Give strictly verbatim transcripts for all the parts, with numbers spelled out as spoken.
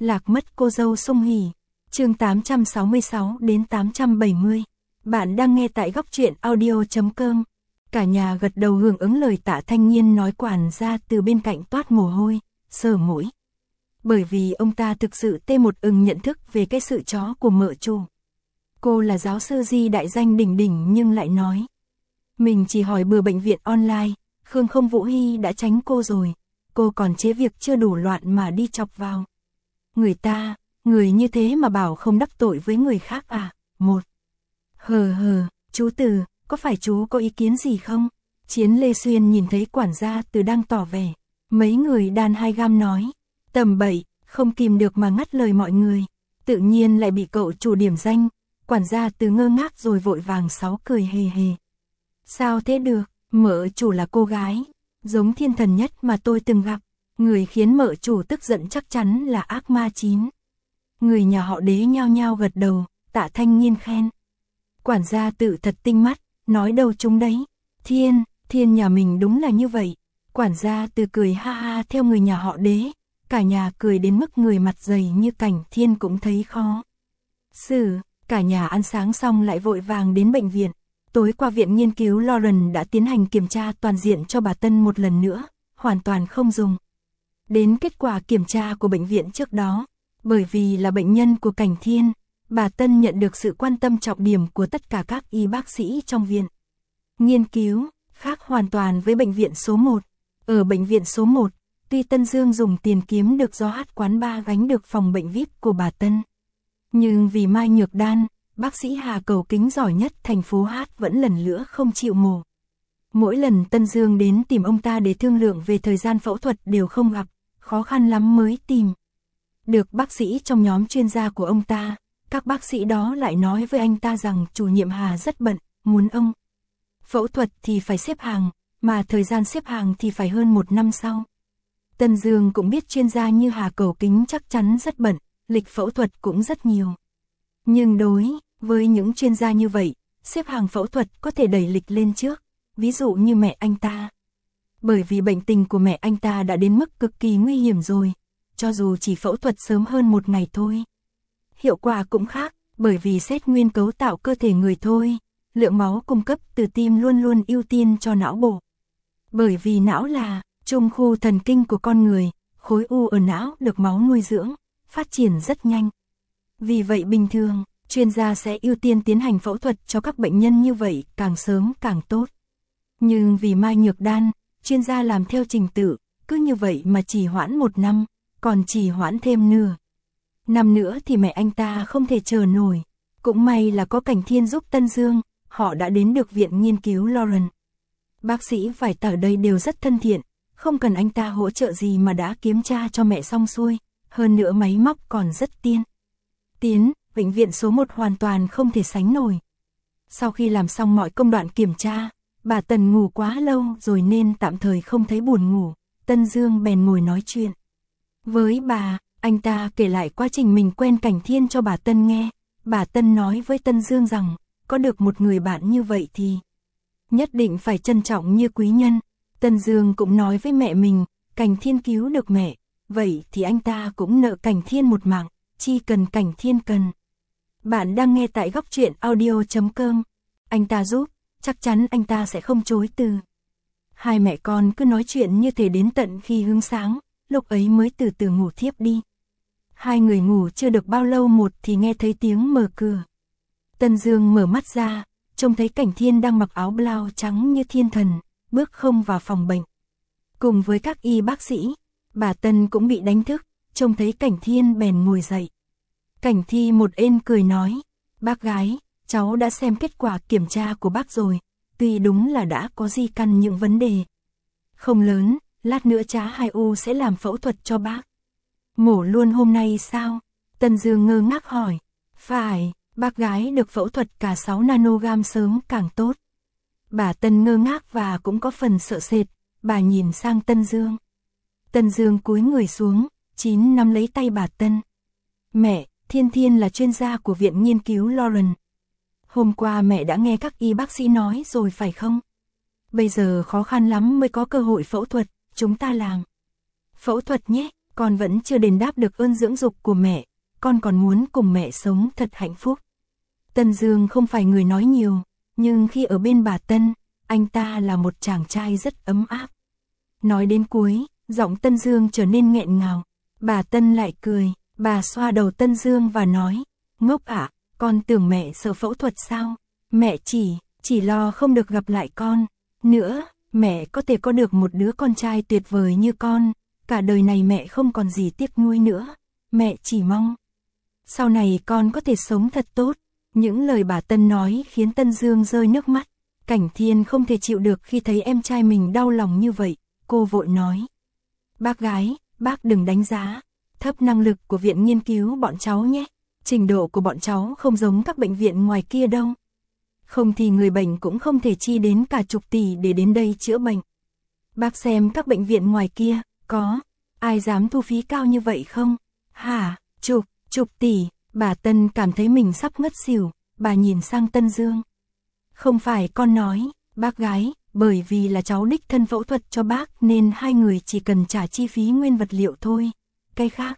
Lạc mất cô dâu Sung Hỉ. Chương tám trăm sáu mươi sáu đến tám trăm bảy mươi. Bạn đang nghe tại góc truyện audio chấm com. Cả nhà gật đầu hưởng ứng lời Tạ Thanh Nhiên nói, quản gia từ bên cạnh toát mồ hôi, sờ mũi. Bởi vì ông ta thực sự tê một ừng nhận thức về cái sự chó của mợ chủ. Cô là giáo sư Di đại danh đỉnh đỉnh nhưng lại nói. Mình chỉ hỏi bừa bệnh viện online, Khương Không Vũ Hy đã tránh cô rồi. Cô còn chế việc chưa đủ loạn mà đi chọc vào. Người ta, người như thế mà bảo không đắc tội với người khác à? Một. Hờ hờ, chú Từ, có phải chú có ý kiến gì không? Chiến Lê Xuyên nhìn thấy quản gia Từ đang tỏ vẻ. Mấy người đàn hai gam nói. Tầm bậy, không kìm được mà ngắt lời mọi người. Tự nhiên lại bị cậu chủ điểm danh. Quản gia Từ ngơ ngác rồi vội vàng sáu cười hề hề. Sao thế được, mợ chủ là cô gái giống thiên thần nhất mà tôi từng gặp. Người khiến mợ chủ tức giận chắc chắn là ác ma chín. Người nhà họ Đế nhao nhao gật đầu, Tạ Thanh Nhiên khen. Quản gia Tự thật tinh mắt, nói đâu chúng đấy. Thiên, thiên nhà mình đúng là như vậy. Quản gia Từ cười ha ha theo người nhà họ Đế. Cả nhà cười đến mức người mặt dày như Cảnh Thiên cũng thấy khó xử. Cả nhà ăn sáng xong lại vội vàng đến bệnh viện. Tối qua viện nghiên cứu Lauren đã tiến hành kiểm tra toàn diện cho bà Tân một lần nữa, hoàn toàn không dùng đến kết quả kiểm tra của bệnh viện trước đó. Bởi vì là bệnh nhân của Cảnh Thiên, bà Tân nhận được sự quan tâm trọng điểm của tất cả các y bác sĩ trong viện. Nghiên cứu khác hoàn toàn với bệnh viện số một. Ở bệnh viện số một, tuy Tân Dương dùng tiền kiếm được do hát quán bar gánh được phòng bệnh vi ai pi của bà Tân, nhưng vì Mai Nhược Đan, bác sĩ Hà Cầu Kính giỏi nhất thành phố Hát vẫn lần nữa không chịu mổ. Mỗi lần Tân Dương đến tìm ông ta để thương lượng về thời gian phẫu thuật đều không gặp, khó khăn lắm mới tìm được bác sĩ trong nhóm chuyên gia của ông ta. Các bác sĩ đó lại nói với anh ta rằng chủ nhiệm Hà rất bận, muốn ông phẫu thuật thì phải xếp hàng, mà thời gian xếp hàng thì phải hơn một năm sau. Tân Dương cũng biết chuyên gia như Hà Cầu Kính chắc chắn rất bận, lịch phẫu thuật cũng rất nhiều. Nhưng đối với những chuyên gia như vậy, xếp hàng phẫu thuật có thể đẩy lịch lên trước, ví dụ như mẹ anh ta. Bởi vì bệnh tình của mẹ anh ta đã đến mức cực kỳ nguy hiểm rồi, cho dù chỉ phẫu thuật sớm hơn một ngày thôi. Hiệu quả cũng khác, bởi vì xét nguyên cấu tạo cơ thể người thôi, lượng máu cung cấp từ tim luôn luôn ưu tiên cho não bộ. Bởi vì não là trung khu thần kinh của con người, khối u ở não được máu nuôi dưỡng, phát triển rất nhanh. Vì vậy bình thường, chuyên gia sẽ ưu tiên tiến hành phẫu thuật cho các bệnh nhân như vậy càng sớm càng tốt. Nhưng vì Mai Nhược Đan, chuyên gia làm theo trình tự, cứ như vậy mà trì hoãn một năm, còn trì hoãn thêm nửa năm nữa thì mẹ anh ta không thể chờ nổi. Cũng may là có Cảnh Thiên giúp Tân Dương, họ đã đến được viện nghiên cứu Lauren. Bác sĩ phải ở đây đều rất thân thiện, không cần anh ta hỗ trợ gì mà đã kiểm tra cho mẹ xong xuôi, hơn nữa máy móc còn rất tiên tiến, bệnh viện số một hoàn toàn không thể sánh nổi. Sau khi làm xong mọi công đoạn kiểm tra, bà Tần ngủ quá lâu rồi nên tạm thời không thấy buồn ngủ. Tân Dương bèn ngồi nói chuyện với bà, anh ta kể lại quá trình mình quen Cảnh Thiên cho bà Tân nghe. Bà Tân nói với Tân Dương rằng, có được một người bạn như vậy thì nhất định phải trân trọng như quý nhân. Tân Dương cũng nói với mẹ mình, Cảnh Thiên cứu được mẹ, vậy thì anh ta cũng nợ Cảnh Thiên một mạng, chi cần Cảnh Thiên cần. Bạn đang nghe tại góc truyện audio chấm com. Anh ta giúp, chắc chắn anh ta sẽ không chối từ. Hai mẹ con cứ nói chuyện như thế đến tận khi hướng sáng, lúc ấy mới từ từ ngủ thiếp đi. Hai người ngủ chưa được bao lâu một thì nghe thấy tiếng mở cửa. Tân Dương mở mắt ra, trông thấy Cảnh Thiên đang mặc áo blau trắng như thiên thần, bước không vào phòng bệnh. Cùng với các y bác sĩ, bà Tân cũng bị đánh thức, trông thấy Cảnh Thiên bèn ngồi dậy. Cảnh Thi một ên cười nói, bác gái, cháu đã xem kết quả kiểm tra của bác rồi, tuy đúng là đã có di căn những vấn đề không lớn, lát nữa chá hai u sẽ làm phẫu thuật cho bác. Mổ luôn hôm nay sao? Tân Dương ngơ ngác hỏi. Phải, bác gái được phẫu thuật cả sáu nanogam sớm càng tốt. Bà Tân ngơ ngác và cũng có phần sợ sệt, bà nhìn sang Tân Dương. Tân Dương cúi người xuống, chín nắm lấy tay bà Tân. Mẹ, Thiên Thiên là chuyên gia của viện nghiên cứu Lauren. Hôm qua mẹ đã nghe các y bác sĩ nói rồi phải không? Bây giờ khó khăn lắm mới có cơ hội phẫu thuật, chúng ta làm phẫu thuật nhé. con vẫn chưa đền đáp được ơn dưỡng dục của mẹ, con còn muốn cùng mẹ sống thật hạnh phúc. Tân Dương không phải người nói nhiều, nhưng khi ở bên bà Tân, anh ta là một chàng trai rất ấm áp. Nói đến cuối, giọng Tân Dương trở nên nghẹn ngào. Bà Tân lại cười, bà xoa đầu Tân Dương và nói, ngốc ạ, con tưởng mẹ sợ phẫu thuật sao? Mẹ chỉ, chỉ lo không được gặp lại con. Nữa, mẹ có thể có được một đứa con trai tuyệt vời như con, cả đời này mẹ không còn gì tiếc nuối nữa. Mẹ chỉ mong sau này con có thể sống thật tốt. Những lời bà Tân nói khiến Tân Dương rơi nước mắt. Cảnh Thiên không thể chịu được khi thấy em trai mình đau lòng như vậy, cô vội nói. Bác gái, bác đừng đánh giá thấp năng lực của viện nghiên cứu bọn cháu nhé. Trình độ của bọn cháu không giống các bệnh viện ngoài kia đâu. Không thì người bệnh cũng không thể chi đến cả chục tỷ để đến đây chữa bệnh. Bác xem các bệnh viện ngoài kia, có ai dám thu phí cao như vậy không? Hả, chục, chục tỷ, bà Tân cảm thấy mình sắp ngất xỉu, bà nhìn sang Tân Dương. Không phải con nói, bác gái, bởi vì là cháu đích thân phẫu thuật cho bác nên hai người chỉ cần trả chi phí nguyên vật liệu thôi, cái khác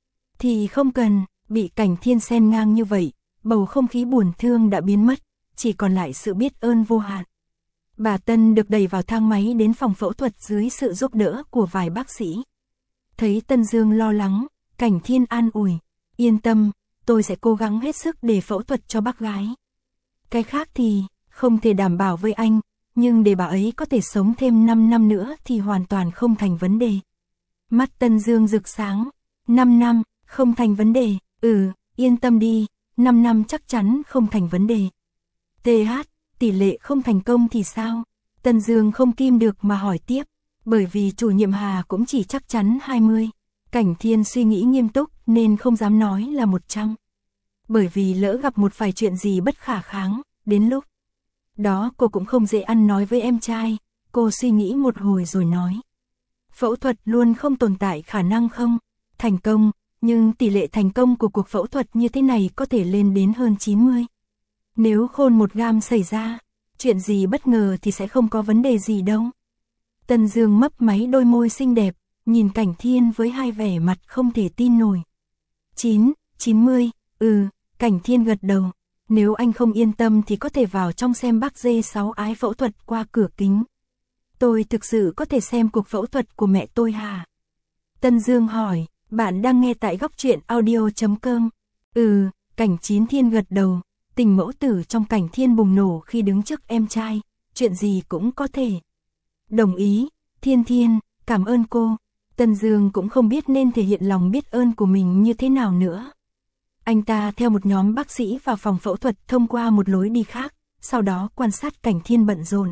thì không cần. Bị Cảnh Thiên xen ngang như vậy, bầu không khí buồn thương đã biến mất, chỉ còn lại sự biết ơn vô hạn. Bà Tân được đẩy vào thang máy đến phòng phẫu thuật dưới sự giúp đỡ của vài bác sĩ. Thấy Tân Dương lo lắng, Cảnh Thiên an ủi, yên tâm, tôi sẽ cố gắng hết sức để phẫu thuật cho bác gái. Cái khác thì không thể đảm bảo với anh, nhưng để bà ấy có thể sống thêm năm năm nữa thì hoàn toàn không thành vấn đề. Mắt Tân Dương rực sáng, năm năm, không thành vấn đề, ừ, yên tâm đi, năm năm chắc chắn không thành vấn đề. tê hát, tỷ lệ không thành công thì sao? Tân Dương không kim được mà hỏi tiếp, bởi vì chủ nhiệm Hà cũng chỉ chắc chắn hai mươi. Cảnh Thiên suy nghĩ nghiêm túc nên không dám nói là một trăm. Bởi vì lỡ gặp một vài chuyện gì bất khả kháng, đến lúc đó cô cũng không dễ ăn nói với em trai, cô suy nghĩ một hồi rồi nói. Phẫu thuật luôn không tồn tại khả năng không thành công, nhưng tỷ lệ thành công của cuộc phẫu thuật như thế này có thể lên đến hơn chín mươi. Nếu khôn một gam xảy ra, chuyện gì bất ngờ thì sẽ không có vấn đề gì đâu. Tân Dương mấp máy đôi môi xinh đẹp, nhìn Cảnh Thiên với hai vẻ mặt không thể tin nổi. chín, chín mươi, ừ, Cảnh Thiên gật đầu. Nếu anh không yên tâm thì có thể vào trong xem bác dê sáu ái phẫu thuật qua cửa kính. Tôi thực sự có thể xem cuộc phẫu thuật của mẹ tôi hả? Tân Dương hỏi, bạn đang nghe tại góc truyện audio chấm com. Ừ, Cảnh Chín Thiên gật đầu, tình mẫu tử trong Cảnh Thiên bùng nổ khi đứng trước em trai, chuyện gì cũng có thể. Đồng ý, Thiên Thiên, cảm ơn cô. Tân Dương cũng không biết nên thể hiện lòng biết ơn của mình như thế nào nữa. Anh ta theo một nhóm bác sĩ vào phòng phẫu thuật thông qua một lối đi khác, sau đó quan sát Cảnh Thiên bận rộn.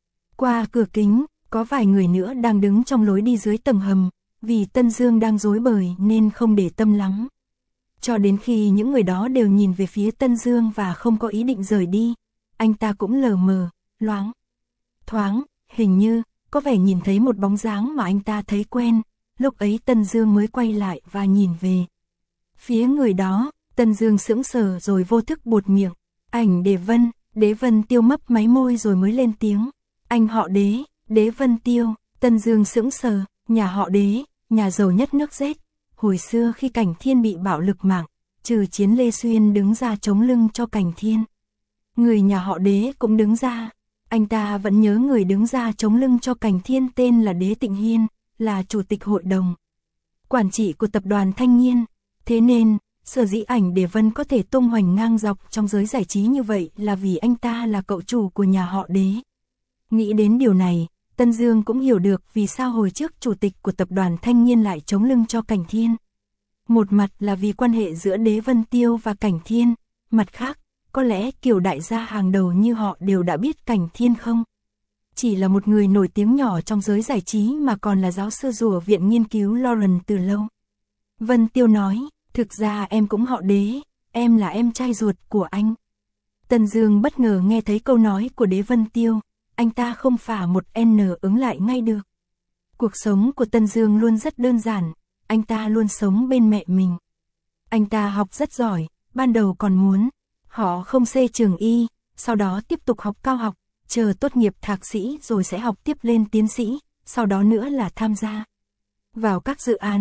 Qua cửa kính, có vài người nữa đang đứng trong lối đi dưới tầng hầm, vì Tân Dương đang rối bời nên không để tâm lắm. Cho đến khi những người đó đều nhìn về phía Tân Dương và không có ý định rời đi, anh ta cũng lờ mờ, loáng, thoáng, hình như có vẻ nhìn thấy một bóng dáng mà anh ta thấy quen. Lúc ấy Tân Dương mới quay lại và nhìn về phía người đó. Tân Dương sững sờ rồi vô thức buột miệng, ảnh Đế Vân. Đế Vân Tiêu mấp máy môi rồi mới lên tiếng, anh họ Đế, Đế Vân Tiêu. Tân Dương sững sờ, nhà họ Đế, nhà giàu nhất nước Z. Hồi xưa khi Cảnh Thiên bị bạo lực mạng, trừ Chiến Lê Xuyên đứng ra chống lưng cho Cảnh Thiên, người nhà họ Đế cũng đứng ra. Anh ta vẫn nhớ người đứng ra chống lưng cho Cảnh Thiên tên là Đế Tịnh Hiên, là chủ tịch hội đồng quản trị của tập đoàn Thanh Nhiên. Thế nên, sở dĩ ảnh Đế Vân có thể tung hoành ngang dọc trong giới giải trí như vậy là vì anh ta là cậu chủ của nhà họ Đế. Nghĩ đến điều này, Tân Dương cũng hiểu được vì sao hồi trước chủ tịch của tập đoàn Thanh Nhiên lại chống lưng cho Cảnh Thiên. Một mặt là vì quan hệ giữa Đế Vân Tiêu và Cảnh Thiên, mặt khác, có lẽ kiểu đại gia hàng đầu như họ đều đã biết Cảnh Thiên không chỉ là một người nổi tiếng nhỏ trong giới giải trí mà còn là giáo sư rùa viện nghiên cứu Lawrence từ lâu. Vân Tiêu nói, thực ra em cũng họ Đế, em là em trai ruột của anh. Tân Dương bất ngờ nghe thấy câu nói của Đế Vân Tiêu, anh ta không phả một N ứng lại ngay được. Cuộc sống của Tân Dương luôn rất đơn giản, anh ta luôn sống bên mẹ mình. Anh ta học rất giỏi, ban đầu còn muốn họ không xê trường y, sau đó tiếp tục học cao học, chờ tốt nghiệp thạc sĩ rồi sẽ học tiếp lên tiến sĩ, sau đó nữa là tham gia vào các dự án,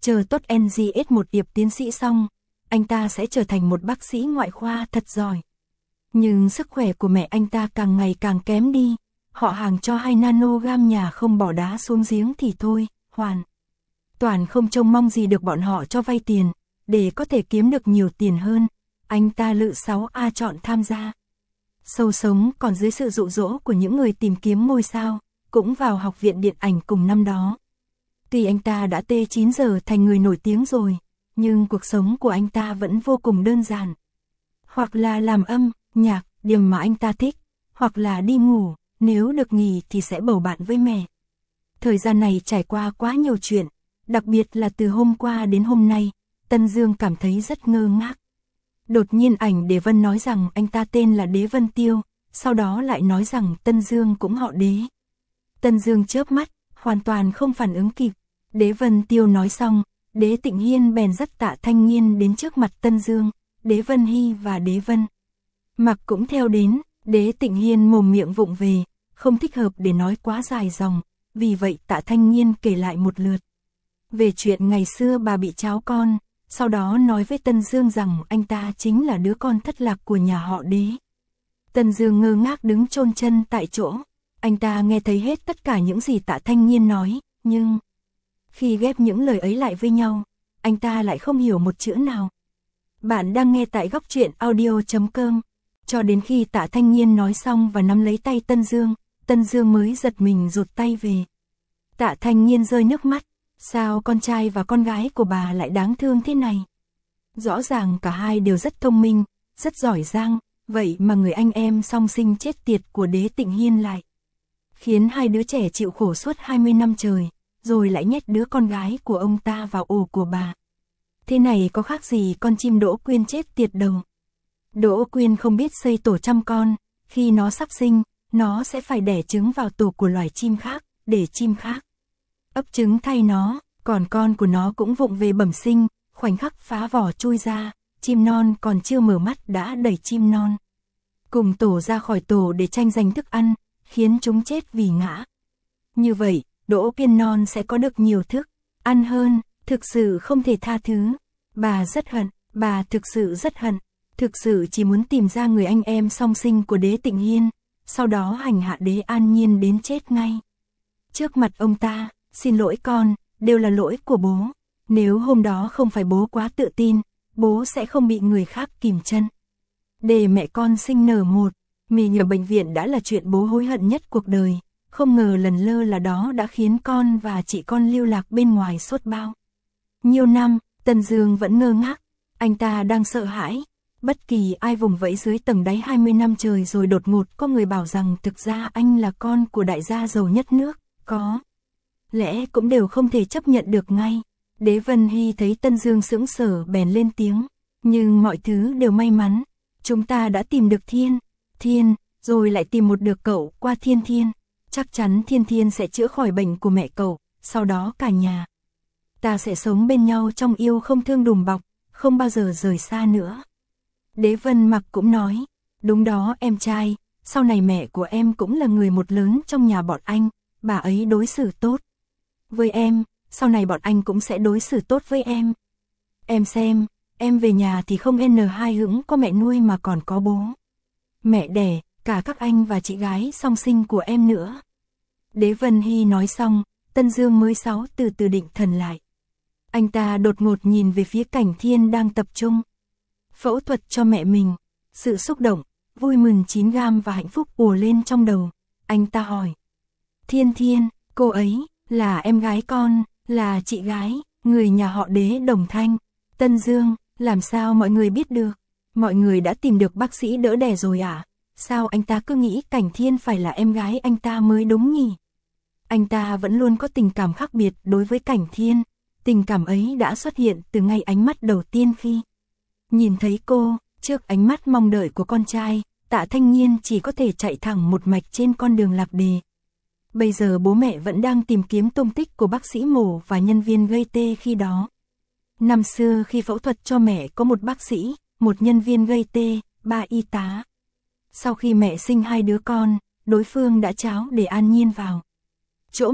chờ tốt en giê ét một điệp tiến sĩ xong, anh ta sẽ trở thành một bác sĩ ngoại khoa thật giỏi. Nhưng sức khỏe của mẹ anh ta càng ngày càng kém đi, họ hàng cho hai nanogam nhà không bỏ đá xuống giếng thì thôi, hoàn toàn không trông mong gì được bọn họ cho vay tiền, để có thể kiếm được nhiều tiền hơn, anh ta lự sáu A chọn tham gia. Sâu sống còn dưới sự dụ dỗ của những người tìm kiếm ngôi sao, cũng vào học viện điện ảnh cùng năm đó. Tuy anh ta đã T chín giờ thành người nổi tiếng rồi, nhưng cuộc sống của anh ta vẫn vô cùng đơn giản. Hoặc là làm âm, nhạc, điểm mà anh ta thích, hoặc là đi ngủ, nếu được nghỉ thì sẽ bầu bạn với mẹ. Thời gian này trải qua quá nhiều chuyện, đặc biệt là từ hôm qua đến hôm nay, Tân Dương cảm thấy rất ngơ ngác. Đột nhiên ảnh Đế Vân nói rằng anh ta tên là Đế Vân Tiêu, sau đó lại nói rằng Tân Dương cũng họ Đế. Tân Dương chớp mắt, hoàn toàn không phản ứng kịp. Đế Vân Tiêu nói xong, Đế Tịnh Hiên bèn dắt Tạ Thanh Nghiên đến trước mặt Tân Dương, Đế Vân Hy và Đế Vân Mặc cũng theo đến. Đế Tịnh Hiên mồm miệng vụng về, không thích hợp để nói quá dài dòng, vì vậy Tạ Thanh Nghiên kể lại một lượt về chuyện ngày xưa bà bị cháo con, sau đó nói với Tân Dương rằng anh ta chính là đứa con thất lạc của nhà họ Đế. Tân Dương ngơ ngác đứng chôn chân tại chỗ, anh ta nghe thấy hết tất cả những gì Tạ Thanh Nghiên nói, nhưng khi ghép những lời ấy lại với nhau, anh ta lại không hiểu một chữ nào. Bạn đang nghe tại góc truyện audio chấm com. Cho đến khi Tạ Thanh Nghiên nói xong và nắm lấy tay Tân Dương, Tân Dương mới giật mình rụt tay về. Tạ Thanh Nghiên rơi nước mắt, sao con trai và con gái của bà lại đáng thương thế này? Rõ ràng cả hai đều rất thông minh, rất giỏi giang, vậy mà người anh em song sinh chết tiệt của Đế Tịnh Hiên lại khiến hai đứa trẻ chịu khổ suốt hai mươi năm trời, rồi lại nhét đứa con gái của ông ta vào ổ của bà. Thế này có khác gì con chim Đỗ Quyên chết tiệt đầu. Đỗ Quyên không biết xây tổ trăm con, khi nó sắp sinh, nó sẽ phải đẻ trứng vào tổ của loài chim khác, để chim khác ấp trứng thay nó, còn con của nó cũng vụng về bẩm sinh, khoảnh khắc phá vỏ chui ra, chim non còn chưa mở mắt đã đẩy chim non cùng tổ ra khỏi tổ để tranh giành thức ăn, khiến chúng chết vì ngã. Như vậy, Đỗ Quyên non sẽ có được nhiều thức ăn hơn, thực sự không thể tha thứ. Bà rất hận, bà thực sự rất hận, thực sự chỉ muốn tìm ra người anh em song sinh của Đế Tịnh Hiên, sau đó hành hạ Đế An Nhiên đến chết ngay trước mặt ông ta. Xin lỗi con, đều là lỗi của bố. Nếu hôm đó không phải bố quá tự tin, bố sẽ không bị người khác kìm chân. Để mẹ con sinh nở một, mì nhờ bệnh viện đã là chuyện bố hối hận nhất cuộc đời. Không ngờ lần lơ là đó đã khiến con và chị con lưu lạc bên ngoài suốt bao nhiêu năm. Tân Dương vẫn ngơ ngác, anh ta đang sợ hãi. Bất kỳ ai vùng vẫy dưới tầng đáy hai mươi năm trời rồi đột ngột có người bảo rằng thực ra anh là con của đại gia giàu nhất nước, có lẽ cũng đều không thể chấp nhận được ngay. Đế Vân Hy thấy Tân Dương sững sờ bèn lên tiếng, nhưng mọi thứ đều may mắn. Chúng ta đã tìm được Thiên, Thiên, rồi lại tìm một được cậu qua Thiên Thiên. Chắc chắn Thiên Thiên sẽ chữa khỏi bệnh của mẹ cậu, sau đó cả nhà ta sẽ sống bên nhau trong yêu không thương đùm bọc, không bao giờ rời xa nữa. Đế Vân Mặc cũng nói, đúng đó em trai, sau này mẹ của em cũng là người một lớn trong nhà bọn anh, bà ấy đối xử tốt với em, sau này bọn anh cũng sẽ đối xử tốt với em. Em xem, em về nhà thì không N hai hững có mẹ nuôi mà còn có bố mẹ đẻ, cả các anh và chị gái song sinh của em nữa. Đế Vân Hy nói xong, Tân Dương mới sáu từ từ định thần lại. Anh ta đột ngột nhìn về phía Cảnh Thiên đang tập trung phẫu thuật cho mẹ mình. Sự xúc động, vui mừng chín gam và hạnh phúc ùa lên trong đầu. Anh ta hỏi, Thiên Thiên, cô ấy là em gái con, là chị gái, người nhà họ Đế Đồng Thanh. Tân Dương, làm sao mọi người biết được? Mọi người đã tìm được bác sĩ đỡ đẻ rồi à? Sao anh ta cứ nghĩ Cảnh Thiên phải là em gái anh ta mới đúng nhỉ? Anh ta vẫn luôn có tình cảm khác biệt đối với Cảnh Thiên. Tình cảm ấy đã xuất hiện từ ngay ánh mắt đầu tiên khi nhìn thấy cô. Trước ánh mắt mong đợi của con trai, Tạ Thanh Nghiên chỉ có thể chạy thẳng một mạch trên con đường lạc đề. Bây giờ bố mẹ vẫn đang tìm kiếm tung tích của bác sĩ mổ và nhân viên gây tê khi đó. Năm xưa khi phẫu thuật cho mẹ có một bác sĩ, một nhân viên gây tê, ba y tá. Sau khi mẹ sinh hai đứa con, đối phương đã tráo để An Nhiên vào chỗ mẹ.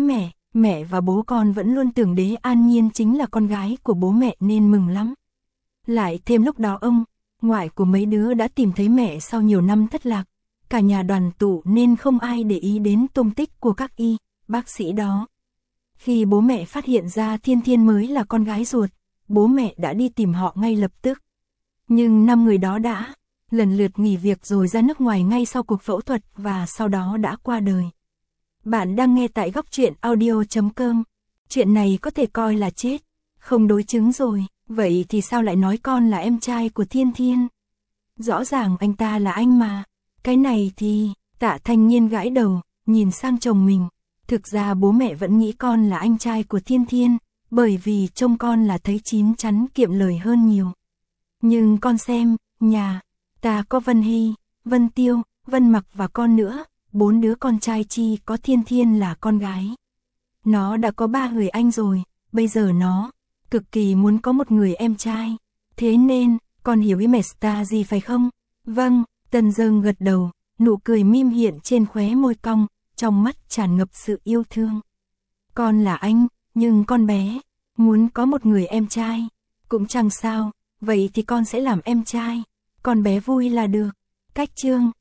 Mẹ và bố con vẫn luôn tưởng Đế An Nhiên chính là con gái của bố mẹ nên mừng lắm. Lại thêm lúc đó ông, ngoại của mấy đứa đã tìm thấy mẹ sau nhiều năm thất lạc. Cả nhà đoàn tụ nên không ai để ý đến tung tích của các y, bác sĩ đó. Khi bố mẹ phát hiện ra Thiên Thiên mới là con gái ruột, bố mẹ đã đi tìm họ ngay lập tức. Nhưng năm người đó đã lần lượt nghỉ việc rồi ra nước ngoài ngay sau cuộc phẫu thuật và sau đó đã qua đời. Bạn đang nghe tại góc truyện audio chấm com. Chuyện này có thể coi là chết, không đối chứng rồi, vậy thì sao lại nói con là em trai của Thiên Thiên? Rõ ràng anh ta là anh mà. Cái này thì, Tạ Thanh Nhiên gãi đầu, nhìn sang chồng mình. Thực ra bố mẹ vẫn nghĩ con là anh trai của Thiên Thiên, bởi vì trông con là thấy chín chắn kiệm lời hơn nhiều. Nhưng con xem, nhà ta có Vân Hy, Vân Tiêu, Vân Mặc và con nữa, bốn đứa con trai chi có Thiên Thiên là con gái. Nó đã có ba người anh rồi, bây giờ nó cực kỳ muốn có một người em trai. Thế nên, con hiểu ý mẹ ta gì phải không? Vâng, Tần Dương gật đầu, nụ cười mỉm hiện trên khóe môi cong, trong mắt tràn ngập sự yêu thương. Con là anh, nhưng con bé muốn có một người em trai, cũng chẳng sao, vậy thì con sẽ làm em trai. Con bé vui là được. Cách chương